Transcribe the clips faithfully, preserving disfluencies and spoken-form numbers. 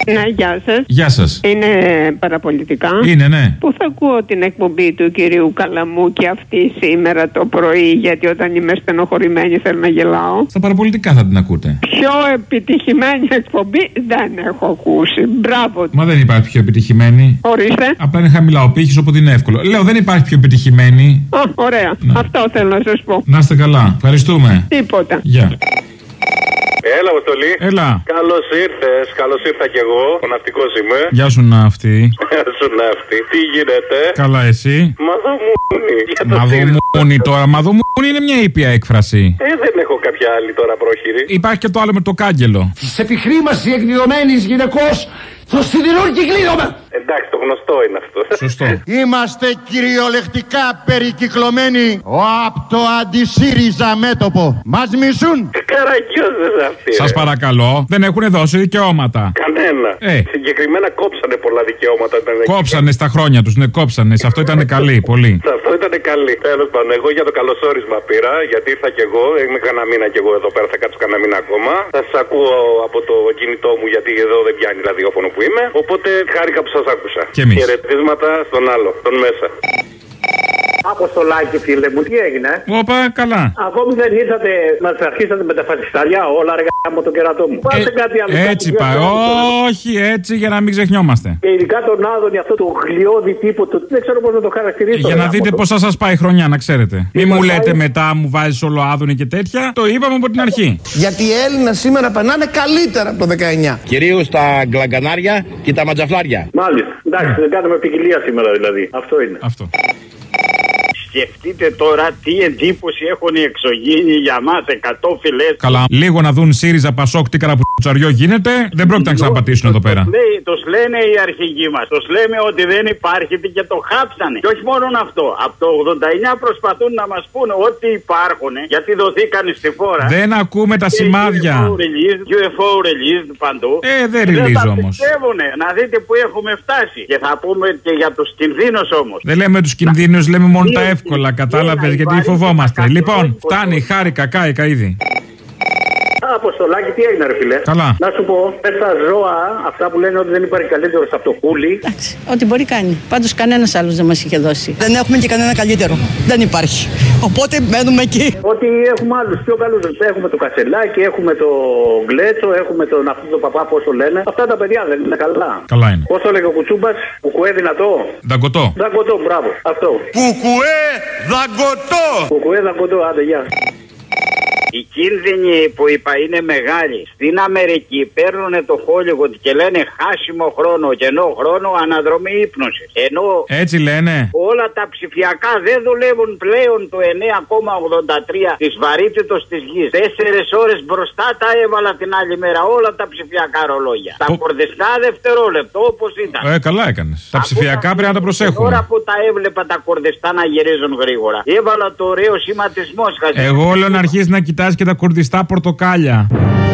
Ναι, γεια σας. Γεια σας. Είναι παραπολιτικά. Είναι, ναι. Πού θα ακούω την εκπομπή του κυρίου Καλαμού και αυτή σήμερα το πρωί, γιατί όταν είμαι στενοχωρημένη θέλω να γελάω. Στα παραπολιτικά θα την ακούτε. Πιο επιτυχημένη εκπομπή δεν έχω ακούσει. Μπράβο. Μα δεν υπάρχει πιο επιτυχημένη. Ορίστε. Απλά είναι χαμηλά ο πύχης, οπότε είναι εύκολο. Λέω, δεν υπάρχει πιο επιτυχημένη. Α, ωραία. Ναι. Αυτό θέλω να σας πω. Να είστε καλά. Ευχαριστούμε. Τίποτα. Γεια. Έλα, Αποστολή. Έλα. Καλώς ήρθες. Καλώς ήρθα κι εγώ. Ο ναυτικός είμαι. Γεια σου, ναυτή. Γεια σου, ναυτή. Τι γίνεται? Καλά, εσύ. Μαδομούνι. Μαδομούνι τώρα. Μαδομούνι είναι μια ήπια έκφραση. Ε, δεν έχω κάποια άλλη τώρα πρόχειρη. Υπάρχει και το άλλο με το κάγκελο. Της επιχρήμασης εκδηλωμένης γυναικώς στο σιδηρούν κυκλίδωμα. Εντάξει, το γνωστό είναι αυτό. Σωστό. Είμαστε κυριολεκτικά περικυκλωμένοι από το αντι-ΣΥΡΙΖΑ μέτωπο. Μας μισούν. Καραγκιόζες αυτοί. Σας παρακαλώ, δεν έχουν δώσει δικαιώματα. Κανένα. Ε. Συγκεκριμένα κόψανε πολλά δικαιώματα. Κόψανε στα χρόνια τους, ναι, κόψανε. Σε αυτό ήταν καλή, πολύ. Σε αυτό ήταν καλή. Τέλος πάντων, εγώ για το καλωσόρισμα πήρα, γιατί ήρθα κι εγώ. Είμαι κανένα μήνα κι εγώ εδώ πέρα, θα κάτσω κανένα μήνα ακόμα. Θα σας ακούω από το κινητό μου, γιατί εδώ δεν πιάνει ραδιόφωνο που είμαι. Οπότε χάρηκα που σας άκουσα. Και εμείς. Χαιρετίσματα στον άλλο, τον μέσα. Αποστολάκι, φίλε μου, τι έγινε? Όπα, καλά. Ακόμη δεν ήρθατε, μας αρχίσατε με τα φασισταλιά, όλα αργά από το κερατό μου. Πάτε Ε, κάτι άλλο. έτσι πάει. Όχι, έτσι για να μην ξεχνιόμαστε. Και ειδικά τον Άδωνη, αυτό το γλιώδη τύπο, το, δεν ξέρω πώς να το χαρακτηρίσω. Για να δείτε το... πώς θα σας πάει η χρονιά, να ξέρετε. Μην μου πάει... λέτε μετά, μου βάζεις όλο Άδωνη και τέτοια. Το είπαμε από την αρχή. Γιατί οι Έλληνες σήμερα περνάνε καλύτερα από το δεκαεννιά. Κυρίως τα γκλαγκανάρια και τα ματζαφλάρια. Μάλιστα. Εντάξει, δεν κάνουμε ποικιλία σήμερα δηλαδή. Αυτό είναι. Αυτό. Σκεφτείτε τώρα τι εντύπωση έχουν οι εξωγήινοι για μας, εκατό φυλές. Καλά, λίγο να δουν ΣΥΡΙΖΑ, ΠΑΣΟΚ, τι καραπουτσαριό γίνεται, δεν πρόκειται να ξαναπατήσουν εδώ πέρα. Λέει, τους λένε οι αρχηγοί μας, τους λέμε ότι δεν υπάρχει και το χάψανε. Και όχι μόνο αυτό, από το ογδόντα εννιά προσπαθούν να μας πούνε ότι υπάρχουν, γιατί δοθήκαν στη φόρα. Δεν ακούμε τα σημάδια. γιου εφ ο released παντού. Ε, δεν release όμως. Να δείτε που έχουμε φτάσει. Και θα πούμε και για τους κινδύνους όμως. Δεν λέμε τους κινδύνους, λέμε μόνο τα εύκολα. Κατάλαβες, γιατί φοβόμαστε. Λοιπόν, φτάνει, χάρηκα, κάηκα ήδη. Αποστολάκι, τι έγινε, ρε φιλέ? Καλά. Να σου πω, πες στα ζώα αυτά που λένε ότι δεν υπάρχει καλύτερο από το κούλι. Εντάξει, ό,τι μπορεί κάνει. Πάντως κανένας άλλος δεν μας είχε δώσει. Δεν έχουμε και κανένα καλύτερο. Δεν υπάρχει. Οπότε μένουμε εκεί. Ότι έχουμε άλλους πιο καλούς. Έχουμε το Κασελάκι, έχουμε το Γκλέτσο, έχουμε τον αυτό το παπά, πώς το λένε. Αυτά τα παιδιά δεν είναι καλά. Καλά είναι. Πώς το λέγε ο Κουτσούμπας, κουκουέ δυνατό. Δαγκωτό. Δαγκωτό, μπράβο. Αυτό. Κουκουέ δαγκωτό. Κουκουέ δαγκωτό, άντε γεια. Οι κίνδυνοι που είπα είναι μεγάλοι. Στην Αμερική παίρνουν το Hollywood και λένε χάσιμο χρόνο, κενό χρόνο, αναδρομή ύπνωση. Ενώ έτσι λένε. Όλα τα ψηφιακά δεν δουλεύουν πλέον το εννέα κόμμα ογδόντα τρία της βαρύτητος της γης. Τέσσερις ώρες μπροστά τα έβαλα την άλλη μέρα όλα τα ψηφιακά ρολόγια. Τα κορδιστά δευτερόλεπτο όπως ήταν. Ε, καλά έκανες. Τα ψηφιακά πρέπει να τα προσέχουμε. Τώρα που τα έβλεπα τα κορδιστά να γυρίζουν γρήγορα. Έβαλα το ωραίο σχηματισμό. Εγώ λέω να αρχίσει να κοιτάζει και τα κουρδιστά πορτοκάλια.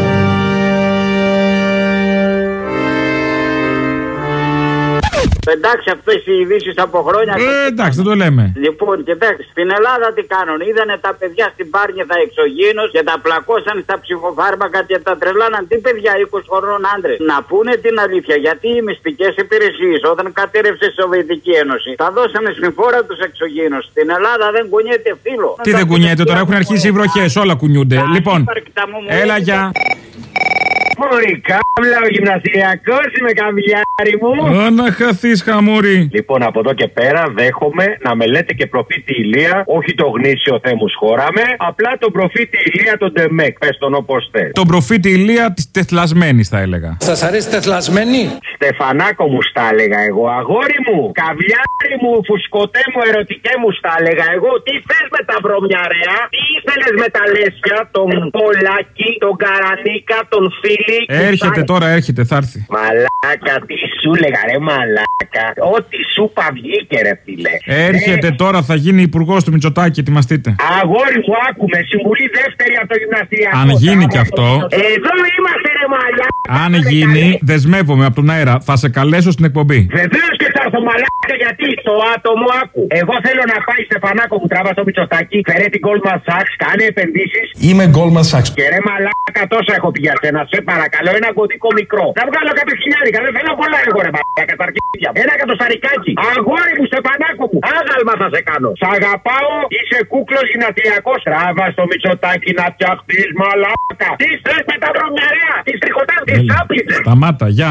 Εντάξει, αυτές οι ειδήσεις από χρόνια. Ε, εντάξει, δεν το λέμε. Λοιπόν, κοιτάξτε, στην Ελλάδα τι κάνουν? Είδανε τα παιδιά στην Πάρνηθα εξωγήινος και τα πλακώσαν στα ψυχοφάρμακα και τα τρελάναν. Τι παιδιά, είκοσι χρονών άντρες. Να πούνε την αλήθεια, γιατί οι μυστικές υπηρεσίες όταν κατέρευσε η Σοβιετική Ένωση τα δώσανε στην φόρα τους εξωγήινους. Στην Ελλάδα δεν κουνιέται φύλλο. Τι δεν κουνιέται τώρα, έχουν αρχίσει οι βροχές, όλα κουνιούνται. Λοιπόν, έλα για. Μωρή κάβλα, ο γυμναστηριακός είμαι, καμπιάρι μου. Ω, να χαθείς, χαμούρι. Λοιπόν, από εδώ και πέρα δέχομαι να με λέτε και προφήτη Ηλία, όχι το γνήσιο Θεέ μου σχόραμε, απλά τον προφήτη Ηλία τον Ντεμέκ, πες τον όπως θες. Τον προφήτη Ηλία της τεθλασμένης θα έλεγα. Σας αρέσει τεθλασμένη? Στεφανάκο μου στα έλεγα εγώ, αγόρι μου, καβλιάρι μου, φουσκωτέ μου, ερωτικέ μου στα έλεγα εγώ. Τι θες με τα βρωμιαρέα, τι ήθελες με τα λέσια, τον Πολάκη, τον Καρανίκα, τον Φίλη. Έρχεται τώρα, έρχεται, θα έρθει. Μαλάκα, τι σου λέγα ρε μαλάκα. Ό,τι σου πα βγήκε ρε φίλε. Έρχεται ε... τώρα, θα γίνει υπουργός του Μητσοτάκη, ετοιμαστείτε. Αγόρι μου, άκουμε, συμβουλή δεύτερη από το γυμναστηριακό. Αν γίνει κι αυτό. Εδώ είμαστε ρε μαλάκα. Αν γίνει, δεσμεύομαι από τον αέρα, θα σε καλέσω στην εκπομπή. Βεβαίως και στο μαλάκα γιατί το άτομο άκου. Εγώ θέλω να πάει Στεφανάκο που τράβα στο Μητσοτάκι, φέρε την Goldman Sachs, κάνε επενδύσεις. Είμαι Goldman Sachs. Και ρε μαλάκα τόσα έχω πει για σένα, σε παρακαλώ, ένα κωδικό μικρό. Να βγάλω κάποιο χιλιάρικα, δεν θέλω πολλά εγώ ρε μαλάκα τα αρχίδια. Ένα κατοσταρικάκι. Αγόρι μου Στεφανάκο μου, άγαλμα θα σε κάνω. Σ' αγαπάω, είσαι κούκλος γυνατριακός. Τράβα στο Μητσοτάκι να φτιαχτείς μαλάκα. Τι θες με τα βρωμιαρέα, τι τριχωτάς, τι σάπλιτες. Σταμάτα, γεια.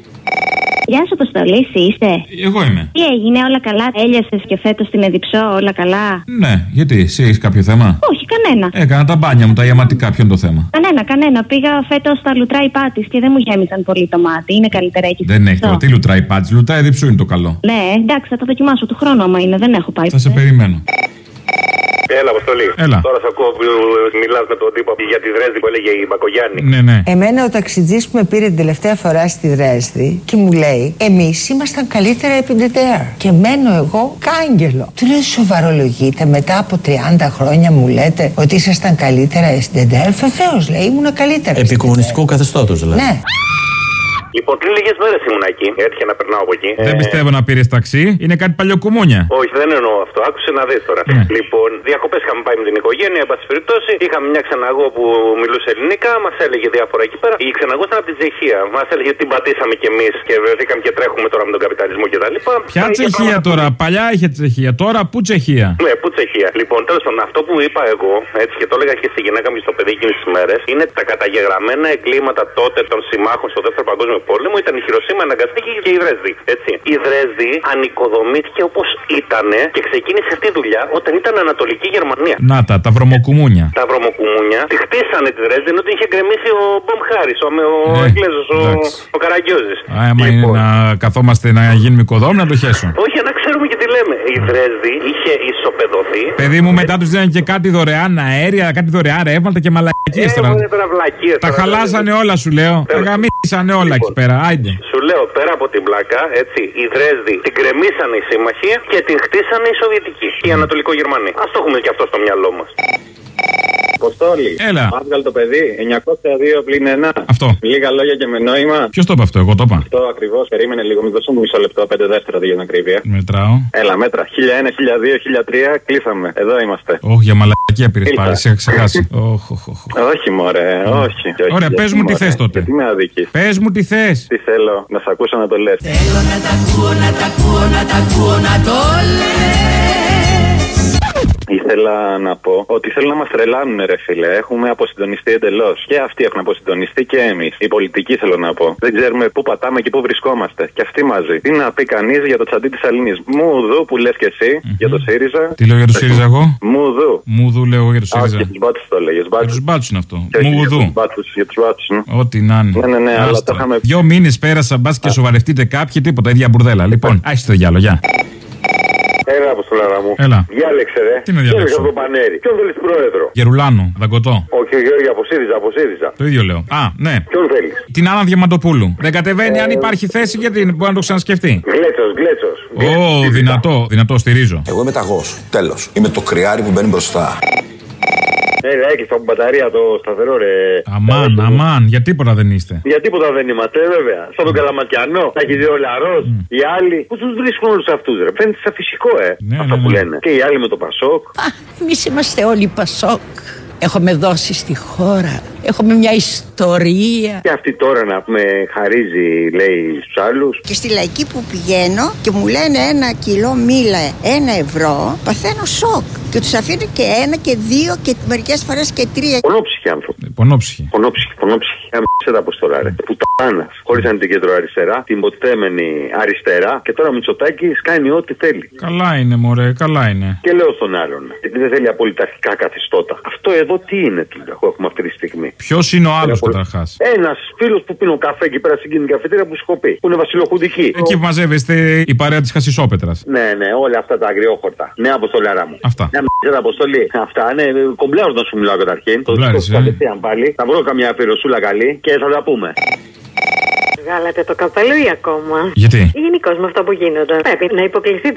Γεια σου, Αποστολή, εσύ είστε? Εγώ είμαι. Τι έγινε, όλα καλά? Έλειασες και φέτος στην Εδιψό, όλα καλά? Ναι, γιατί, εσύ έχεις κάποιο θέμα? Όχι, κανένα. Έκανα τα μπάνια μου, τα ιαματικά, ποιο είναι το θέμα? Κανένα, κανένα. Πήγα φέτος στα λουτρά Υπάτης και δεν μου γέμισαν πολύ το μάτι. Είναι καλύτερα εκεί. Δεν έχει τώρα. Τι λουτρά Υπάτης, λουτρά Εδιψού είναι το καλό. Ναι, εντάξει, θα το δοκιμάσω του χρόνου, άμα είναι. Δεν έχω πάει. Θα σε περιμένω. Έλα, Αποστολή. Έλα. Τώρα σε ακούω που μιλάς με τον τύπο για τη Δρέσδη που έλεγε η Μπακογιάννη. Ναι, ναι. Εμένα ο ταξιτζής που με πήρε την τελευταία φορά στη Δρέσδη και μου λέει: εμείς ήμασταν καλύτερα επί ντι ντι αρ. Και μένω εγώ κάγκελο. Του λέω: σοβαρολογείτε, μετά από τριάντα χρόνια μου λέτε ότι ήσασταν καλύτερα επί ντι ντι αρ? Βεβαίως, λέει, ήμουνα καλύτερα. Επί κομμουνιστικού καθεστώτος, δηλαδή. Ναι. Λοιπόν, πριν λίγες μέρες ήμουν εκεί. Έτυχε να περνάω από εκεί. Δεν ε... πιστεύω να πήρες ταξί. Είναι κάτι παλιοκουμούνια. Όχι, δεν εννοώ αυτό. Άκουσε να δεις τώρα. Ναι. Λοιπόν, διακοπές είχαμε πάει με την οικογένεια, εν πάση περιπτώσει. Είχαμε μια ξεναγό που μιλούσε ελληνικά, μας έλεγε διάφορα εκεί πέρα. Η ξεναγό ήταν από τη Τσεχία. Μας έλεγε την πατήσαμε κι εμείς και βρεθήκαμε και τρέχουμε τώρα με τον καπιταλισμό κτλ. Ποια Τσεχία τώρα? Παλιά είχε Τσεχία. Τώρα πού Τσεχία? Ναι, πού Τσεχία. Λοιπόν, τέλος πάντων, αυτό που είπα εγώ, έτσι και το έλεγα και στη γυναίκα μου και στο παιδί εκείνες τις μέρες, είναι τα καταγεγραμμένα εγκλήματα τότε των συμμάχων στο δεύτερο παγκόσμιο πόλεμο. Ήταν η Χειροσίμα, Ναγκαστίκη και η Δρέσδη. Έτσι. Η Δρέσδη ανοικοδομήθηκε όπως ήταν και ξεκίνησε αυτή η δουλειά όταν ήταν Ανατολική Γερμανία. Να τα, τα βρωμοκουμούνια. Τα βρωμοκουμούνια τη χτίσανε τη Δρέσδη ενώ την είχε γκρεμίσει ο Μπομ Χάρις, ο, ο ε, Εγγλέζος, ο, ο Καραγκιόζης. Άμα λοιπόν είναι να καθόμαστε να γίνουμε οικοδόμοι, να το χέσω. Όχι, να ξέρουμε και τι λέμε. Η Δρέσδη είχε ισοπεδωθεί. Παιδί μου, μετά του δίνανε και κάτι δωρεάν αέρια, κάτι δωρεάν ρεύματα και μαλακίες τώρα. Τα χαλάσανε όλα, σου λέω. Τα γαμίσανε όλα εκεί πέρα. Άιντε. Σου λέω πέρα από την πλάκα, έτσι, η Δρέσδη την κρεμίσανε οι σύμμαχοι και την χτίσανε οι Σοβιετικοί, οι Ανατολικογερμανοί. Ας το έχουμε και αυτό στο μυαλό μας. Αποστόλη. Έλα. Μάθηκαλ το παιδί. εννιακόσια δύο πλην ένα. Αυτό. Λίγα λόγια και με νόημα. Ποιος το είπε αυτό, εγώ το είπα. Αυτό ακριβώς. Περίμενε λίγο, μην δώσω μου μισό λεπτό, πέντε δεύτερα για την ακρίβεια. Μετράω. Έλα, μέτρα. χίλια ένα, χίλια δύο, χίλια τρία. Κλείσαμε. Εδώ είμαστε. Όχι, για μαλακία πήρες πάλι. Σε είχα ξεχάσει. Όχι, μωρέ. Όχι. Ωραία, πες μου τι θες τότε. Τι με αδικείς. Πες μου τι θες. Τι θέλω, να σ' ακούσω να το λες. Θέλω να τα ακούω, να τα ακούω, να τα ακούω, να το λες. Ήθελα να πω ότι θέλουν να μας τρελάνουν, ρε φίλε. Έχουμε αποσυντονιστεί εντελώς. Και αυτοί έχουν αποσυντονιστεί και εμείς. Οι πολιτικοί, θέλω να πω. Δεν ξέρουμε πού πατάμε και πού βρισκόμαστε. Και αυτοί μαζί. Τι να πει κανείς για το τσαντί της Αλληνής. Μουδού που λες και εσύ mm-hmm. για το ΣΥΡΙΖΑ. Τι λέω για το ΣΥΡΙΖΑ εγώ. Μουδού. Μουδού λέω εγώ για το ΣΥΡΙΖΑ. Για τους μπάτσους το λέει. Για τους μπάτσους είναι αυτό. Μουδού. Για τους μπάτσους. Ό,τι να είναι. Ναι, ναι, ναι, αλλά το είχαμε. Δύο μήνες πέρασα μπα και σοβαρευτείτε κάποιοι, τίποτα. Ίδια μπουρδέλα. Λοιπόν, άχι το διάλογο, γεια. Έλα, Αποστολάρα μου. Έλα. Διάλεξε, ρε. Τι να διαλέξω. Από το πανέρι. Ποιον θέλεις πρόεδρο. Γερουλάνο, Δαγκωτό. Όχι, ο Γιώργη, από ΣΥΡΙΖΑ, από ΣΥΡΙΖΑ. Το ίδιο λέω. Α, ναι. Ποιον θέλεις. Την Άννα Διαμαντοπούλου. Δεν κατεβαίνει ε... αν υπάρχει θέση, γιατί μπορεί να το ξανασκεφτεί. Γκλέτσος, γκλέτσος. Ω, δυνατό, δυνατό, στηρίζω. Εγώ είμαι ταγός. Τέλος. Είμαι το κρυάρι που μπαίνει μπροστά. Έλα, έκλεισα από μπαταρία το σταθερό, ρε. Αμάν, αμάν, για τίποτα δεν είστε. Για τίποτα δεν είμαστε, βέβαια. Σαν τον Καλαματιανό, θα έχει δει ο Λαρός. Mm. Οι άλλοι, πού τους βρίσκουν όλους αυτούς, ρε. Φαίνεται σαν φυσικό, ε. Ναι, αυτά ναι, που ναι. λένε. Και οι άλλοι με το Πασόκ. Α, εμείς είμαστε όλοι Πασόκ. Έχουμε δώσει στη χώρα. Έχουμε μια ιστορία. Και αυτή τώρα να πούμε χαρίζει, λέει, στους άλλους. Και στη λαϊκή που πηγαίνω και μου λένε ένα κιλό μήλα ένα ευρώ, παθαίνω σοκ. Και τους αφήνω και ένα και δύο και μερικές φορές και τρία. Πονόψυχοι άνθρωποι. Πονόψυχοι. Πονόψυχοι, πονόψυχοι. Άμψε τα αποστολά, ρε. Πουτάνας. Χωρίσαν την κεντροαριστερά, την υποτιθέμενη αριστερά και τώρα Μητσοτάκης κάνει ό,τι θέλει. Καλά είναι, μωρέ, καλά είναι. Και λέω στον άλλον, γιατί δεν θέλει απολυταρχικά καθεστώτα. Αυτό εδώ τι είναι, του λέω, έχουμε αυτή τη στιγμή. Ποιος είναι ο άλλος καταρχάς. Ένας φίλος που πίνω καφέ εκεί πέρα στην κοινή καφετέρια που σου έχω πει. Που είναι βασιλοχουντική. Εκεί που μαζεύεστε η παρέα της Χασισόπετρας. Ναι, ναι, όλα αυτά τα αγριόχορτα. Ναι, αποστολάρα μου. Αυτά. Ναι, με αποστολή. Αυτά, ναι, κομπλάω να σου μιλάω καταρχήν. Το σκέφτομαι πάλι. Θα βρω καμιά πυροσούλα καλή και θα τα πούμε. Βγάλατε το καπέλο ή ακόμα. Γιατί? Γενικώς με αυτό που γίνονται. Πρέπει να υποκλειστείτε, ρε.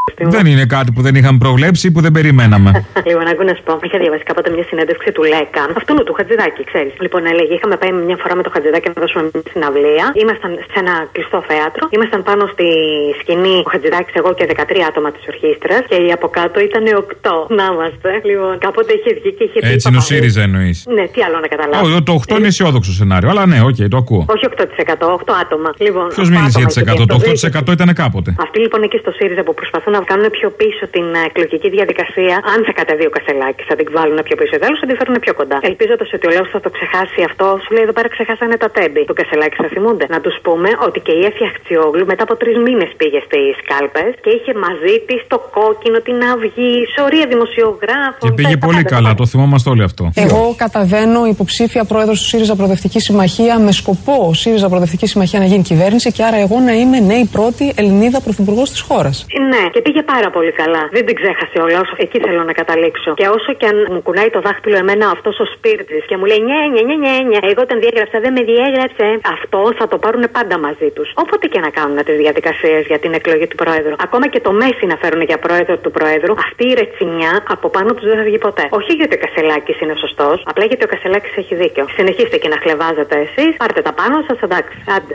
Δεν είναι κάτι που δεν είχαμε προβλέψει, που δεν περιμέναμε. Λοιπόν, άκου να σου πω. Είχα διαβάσει κάποτε μια συνέντευξη του Λέκα. Αυτού του Χατζηδάκη, ξέρει. Λοιπόν, έλεγε: είχαμε πάει μια φορά με το Χατζηδάκη να δώσουμε μια συναυλία. Ήμασταν σε ένα κλειστό θέατρο. Ήμασταν πάνω στη σκηνή ο Χατζηδάκη, εγώ και δεκατρία άτομα τη ορχήστρα. Και οι από κάτω ήταν οκτώ. Να είμαστε. Λοιπόν, κάποτε είχε βγει και είχε πει. Έτσι είναι ο ΣΥΡΙΖΑ εννοεί. Ναι, τι άλλο να καταλάβω. Oh, το οκτώ είναι αισιόδοξο σενάριο, αλλά ναι, οκ, okay, το ακούω. Όχι οκτώ τοις εκατό, οκτώ άτομα. Λοιπόν, ποιο μίλησε για τις εκατό, το οκτώ τοις εκατό ήταν κάποτε. Αυτοί λοιπόν εκεί στο ΣΥΡΙΖΑ που προσπαθούν να κάνουν πιο πίσω την εκλογική διαδικασία, αν θα κατεβεί ο Κασελάκης, θα την βάλουν πιο πίσω, τέλος θα την φέρουν πιο κοντά. Ελπίζοντας ότι ο λαός θα το ξεχάσει αυτό, σου λέει εδώ πέρα ξεχάσανε τα τέμπη. Το Κασελάκη θα θυμούνται. Να τους πούμε ότι και η Έφη Αχτσιόγλου μετά από τρεις μήνες πήγε στις κάλπες και είχε μαζί της το κόκκινο, την αυγή, σωρία δημοσιογράφων. Και πήγε πολύ καλά, το θυμόμαστε όλοι αυτό. Εγώ καταβαίνω υποψήφια πρόεδρος του ΣΥΡΙΖΑ Προοδευτική Συμμαχία με σκοπό ΣΥΡΙΖΑ Προοδευτική Συμμαχία να γίνει κυβέρνηση και άρα εγώ να είμαι ναι η πρώτη Ελληνίδα πρωθυπουργός της χώρας. Ναι, και πήγε πάρα πολύ καλά. Δεν την ξέχασε ο λαός. Εκεί θέλω να καταλήξω. Και όσο και αν μου κουνάει το δάχτυλο εμένα αυτός ο Σπίρτζης και μου λέει νιέ, νιέ, νιέ, νιέ, νιέ, εγώ τον διέγραψα, δεν με διέγραψε. Αυτό θα το πάρουν πάντα μαζί τους. Όποτε και να κάνουν τις διαδικασίες για την εκλογή του Προέδρου. Ακόμα και το Μέση να φέρουν για πρόεδρο του Προέδρου, αυτή η ρετσινιά από πάνω τους δεν θα βγει ποτέ. Όχι γιατί ο Κασελάκης είναι σωστός, απλά γιατί ο Κασελάκης έχει δίκιο. Συνεχίστε και να χλεβάζετε εσείς, πάρτε τα πάνω σας, εντάξει. Άντε.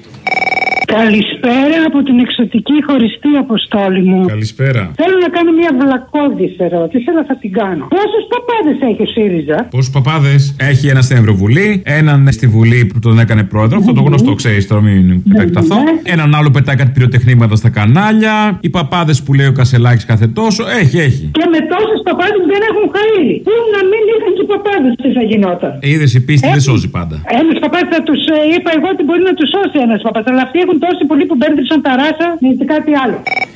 Καλησπέρα από την εξωτική χωριστή Αποστόλη μου. Καλησπέρα. Θέλω να κάνω μια βλακώδης ερώτηση, αλλά θα την κάνω. Πόσους παπάδες έχει ο ΣΥΡΙΖΑ? Πόσους παπάδες? Έχει ένα στην Ευρωβουλή, έναν στη Βουλή που τον έκανε πρόεδρο. Mm-hmm. Αυτό το γνωστό ξέρει, τώρα μην επεκταθώ. Mm-hmm. Έναν άλλο πετάει κάτι πυροτεχνήματα στα κανάλια. Οι παπάδες που λέει ο Κασελάκης κάθε τόσο. Έχει, έχει. Και με τόσους παπάδες δεν έχουν χαΐρι. Πού να μην είχαν και οι παπάδες, τι θα γινόταν. Είδες, η πίστη δεν σώζει πάντα. Ένας παπάδες θα τους είπα εγώ ότι μπορεί να τους σώσει ένας παπάδες. Αλλά αυτοί έχουν τόσοι πολλοί που μπέρδεψαν τα ράσα με κάτι άλλο.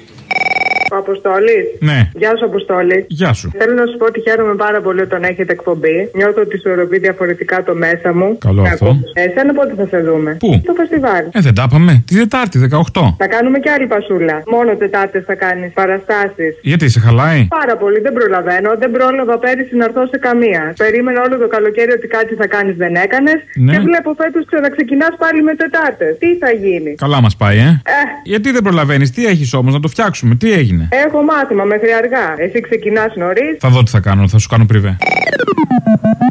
Ο Αποστόλης. Ναι. Γεια σου, Αποστόλη. Γεια σου. Θέλω να σου πω ότι χαίρομαι πάρα πολύ όταν έχετε εκπομπή. Νιώθω ότι σου οροβεί διαφορετικά το μέσα μου. Καλό αυτό. Εσένα πότε θα σε δούμε? Πού? Στο φεστιβάλ. Ε, δεν τα είπαμε. Τη Τετάρτη, δεκαοκτώ. Θα κάνουμε και άλλη πασούλα. Μόνο Τετάρτες θα κάνεις παραστάσεις. Γιατί σε χαλάει? Πάρα πολύ. Δεν προλαβαίνω. Δεν πρόλαβα πέρυσι να έρθω σε καμία. Περίμενα όλο το καλοκαίρι ότι κάτι θα κάνεις, δεν έκανες. Ναι. Και βλέπω φέτος ξαναξεκινάς πάλι με Τετάρτες. Τι θα γίνει? Καλά μας πάει, ε. ε. Γιατί δεν προλαβαίνεις? Τι έχεις όμως να το φτιάξουμε? Τι έγινε? Έχω μάθημα μέχρι αργά. Εσύ ξεκινάς νωρίς. Θα δω τι θα κάνω, θα σου κάνω πριβέ.